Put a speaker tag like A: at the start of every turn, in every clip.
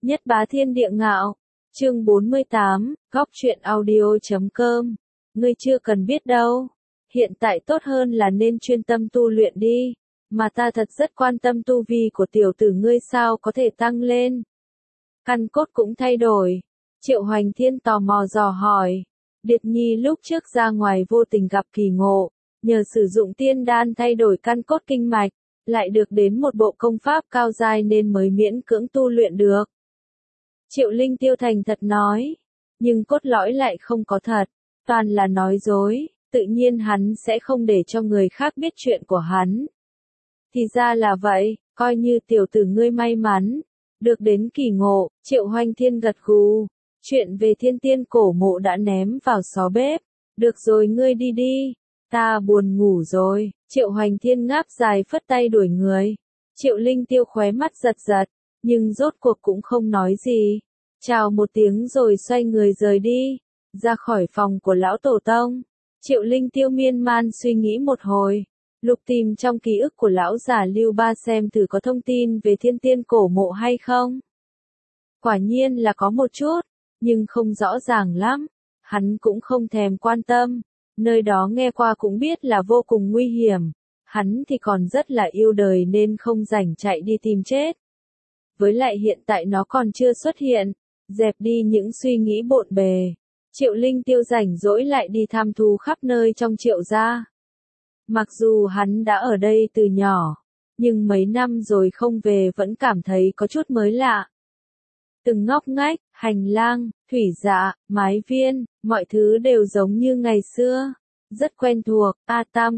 A: Nhất bá thiên địa ngạo. Chương 48, góc truyện audio.com. Ngươi chưa cần biết đâu. Hiện tại tốt hơn là nên chuyên tâm tu luyện đi. Mà ta thật rất quan tâm tu vi của tiểu tử ngươi sao có thể tăng lên. Căn cốt cũng thay đổi. Triệu Hoành Thiên tò mò dò hỏi. Điệt Nhi lúc trước ra ngoài vô tình gặp kỳ ngộ. Nhờ sử dụng tiên đan thay đổi căn cốt kinh mạch. Lại được đến một bộ công pháp cao giai nên mới miễn cưỡng tu luyện được. Triệu Linh Tiêu thành thật nói, nhưng cốt lõi lại không có thật, toàn là nói dối, tự nhiên hắn sẽ không để cho người khác biết chuyện của hắn. Thì ra là vậy, coi như tiểu tử ngươi may mắn, được đến kỳ ngộ. Triệu Hoành Thiên gật gù, chuyện về thiên tiên cổ mộ đã ném vào xó bếp, được rồi ngươi đi đi, ta buồn ngủ rồi. Triệu Hoành Thiên ngáp dài phất tay đuổi người. Triệu Linh Tiêu khóe mắt giật giật, nhưng rốt cuộc cũng không nói gì. Chào một tiếng rồi xoay người rời đi, ra khỏi phòng của lão tổ tông. Triệu Linh Tiêu miên man suy nghĩ một hồi, lục tìm trong ký ức của lão già Lưu Ba xem thử có thông tin về thiên tiên cổ mộ hay không. Quả nhiên là có một chút, nhưng không rõ ràng lắm, hắn cũng không thèm quan tâm, nơi đó nghe qua cũng biết là vô cùng nguy hiểm, hắn thì còn rất là yêu đời nên không rảnh chạy đi tìm chết. Với lại hiện tại nó còn chưa xuất hiện, dẹp đi những suy nghĩ bộn bề. Triệu Linh Tiêu rảnh rỗi lại đi tham thú khắp nơi trong Triệu gia. Mặc dù hắn đã ở đây từ nhỏ, nhưng mấy năm rồi không về vẫn cảm thấy có chút mới lạ. Từng ngóc ngách, hành lang, thủy dạ, mái viên, mọi thứ đều giống như ngày xưa. Rất quen thuộc. Tam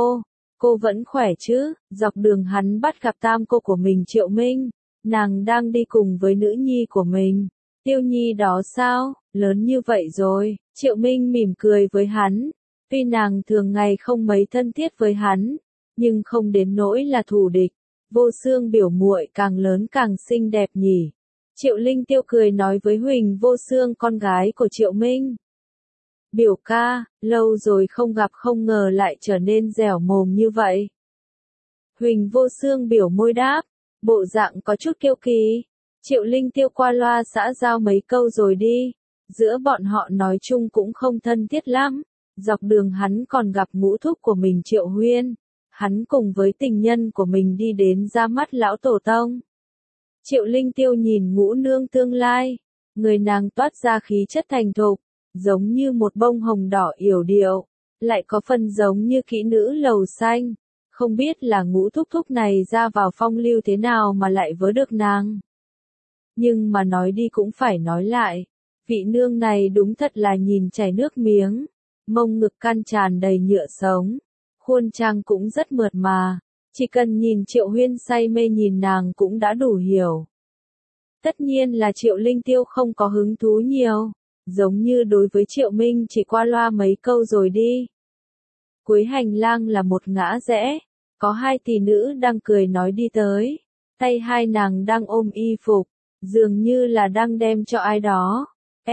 A: cô vẫn khỏe chứ? Dọc đường hắn bắt gặp tam cô của mình Triệu Minh. Nàng đang đi cùng với nữ nhi của mình. Tiêu Nhi đó sao, lớn như vậy rồi. Triệu Minh mỉm cười với hắn. Tuy nàng thường ngày không mấy thân thiết với hắn, nhưng không đến nỗi là thù địch. Vô Xương biểu muội càng lớn càng xinh đẹp nhỉ. Triệu Linh Tiêu cười nói với Huỳnh Vô Xương con gái của Triệu Minh. Biểu ca, lâu rồi không gặp không ngờ lại trở nên dẻo mồm như vậy. Huỳnh Vô Xương biểu môi đáp. Bộ dạng có chút kiêu kỳ. Triệu Linh Tiêu qua loa xã giao mấy câu rồi đi. Giữa bọn họ nói chung cũng không thân thiết lắm. Dọc đường hắn còn gặp ngũ thúc của mình Triệu Huyên. Hắn cùng với tình nhân của mình đi đến ra mắt lão tổ tông. Triệu Linh Tiêu nhìn ngũ nương tương lai. Người nàng toát ra khí chất thành thục, giống như một bông hồng đỏ yểu điệu. Lại có phần giống như kỹ nữ lầu xanh. Không biết là ngũ thúc thúc này ra vào phong lưu thế nào mà lại vớ được nàng. Nhưng mà nói đi cũng phải nói lại. Vị nương này đúng thật là nhìn chảy nước miếng. Mông ngực căn tràn đầy nhựa sống. Khuôn trang cũng rất mượt mà. Chỉ cần nhìn Triệu Huyên say mê nhìn nàng cũng đã đủ hiểu. Tất nhiên là Triệu Linh Tiêu không có hứng thú nhiều. Giống như đối với Triệu Minh chỉ qua loa mấy câu rồi đi. Cuối hành lang là một ngã rẽ, có hai tỷ nữ đang cười nói đi tới, tay hai nàng đang ôm y phục, dường như là đang đem cho ai đó.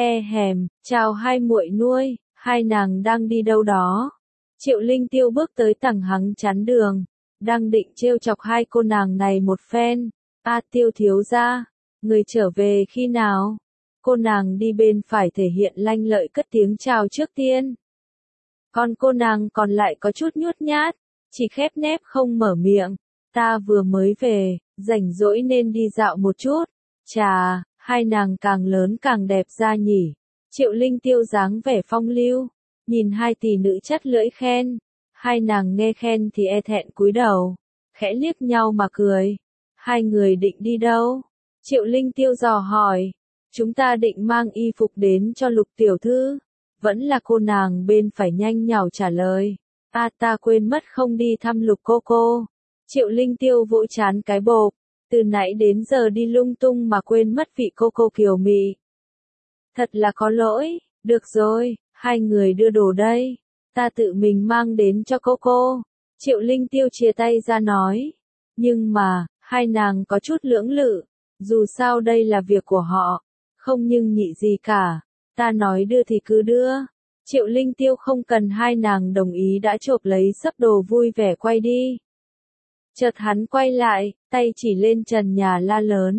A: Chào hai muội nuôi, hai nàng đang đi đâu đó. Triệu Linh Tiêu bước tới thẳng hắng chắn đường, đang định trêu chọc hai cô nàng này một phen. Tiêu thiếu gia, người trở về khi nào? Cô nàng đi bên phải thể hiện lanh lợi cất tiếng chào trước tiên. Còn cô nàng còn lại có chút nhút nhát, chỉ khép nép không mở miệng. Ta vừa mới về, rảnh rỗi nên đi dạo một chút. Chà, hai nàng càng lớn càng đẹp ra nhỉ. Triệu Linh Tiêu dáng vẻ phong lưu, nhìn hai tỷ nữ chắt lưỡi khen. Hai nàng nghe khen thì e thẹn cúi đầu, khẽ liếc nhau mà cười. Hai người định đi đâu? Triệu Linh Tiêu dò hỏi. Chúng ta định mang y phục đến cho Lục tiểu thư. Vẫn là cô nàng bên phải nhanh nhảu trả lời. Ta quên mất không đi thăm Lục cô. Triệu Linh Tiêu vỗ chán cái bộp. Từ nãy đến giờ đi lung tung mà quên mất vị cô kiều mị. Thật là có lỗi. Được rồi, hai người đưa đồ đây. Ta tự mình mang đến cho cô. Triệu Linh Tiêu chia tay ra nói. Nhưng mà, hai nàng có chút lưỡng lự. Dù sao đây là việc của họ. Không nhưng nhị gì cả. Ta nói đưa thì cứ đưa. Triệu Linh Tiêu không cần hai nàng đồng ý đã chộp lấy sấp đồ vui vẻ quay đi. Chợt hắn quay lại, tay chỉ lên trần nhà la lớn.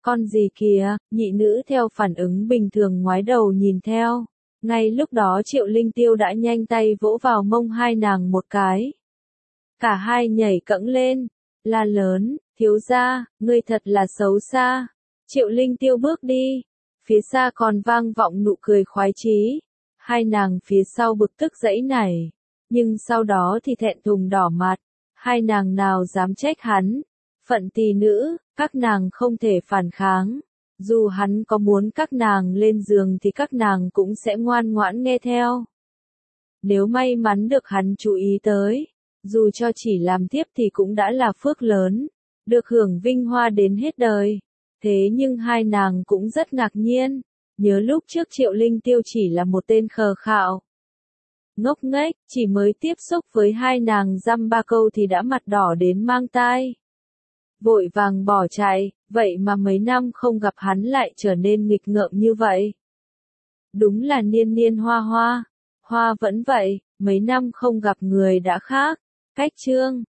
A: Con gì kìa, nhị nữ theo phản ứng bình thường ngoái đầu nhìn theo. Ngay lúc đó Triệu Linh Tiêu đã nhanh tay vỗ vào mông hai nàng một cái. Cả hai nhảy cẫng lên, la lớn, thiếu gia, ngươi thật là xấu xa. Triệu Linh Tiêu bước đi, phía xa còn vang vọng nụ cười khoái chí. Hai nàng phía sau bực tức giãy nảy, nhưng sau đó thì thẹn thùng đỏ mặt. Hai nàng nào dám trách hắn, phận tỳ nữ, các nàng không thể phản kháng. Dù hắn có muốn các nàng lên giường thì các nàng cũng sẽ ngoan ngoãn nghe theo. Nếu may mắn được hắn chú ý tới, dù cho chỉ làm tiếp thì cũng đã là phước lớn, được hưởng vinh hoa đến hết đời. Thế nhưng hai nàng cũng rất ngạc nhiên, nhớ lúc trước Triệu Linh Tiêu chỉ là một tên khờ khạo. Ngốc nghếch, chỉ mới tiếp xúc với hai nàng dăm ba câu thì đã mặt đỏ đến mang tai. Vội vàng bỏ chạy, vậy mà mấy năm không gặp hắn lại trở nên nghịch ngợm như vậy. Đúng là niên niên hoa hoa, hoa vẫn vậy, mấy năm không gặp người đã khác. Cách chương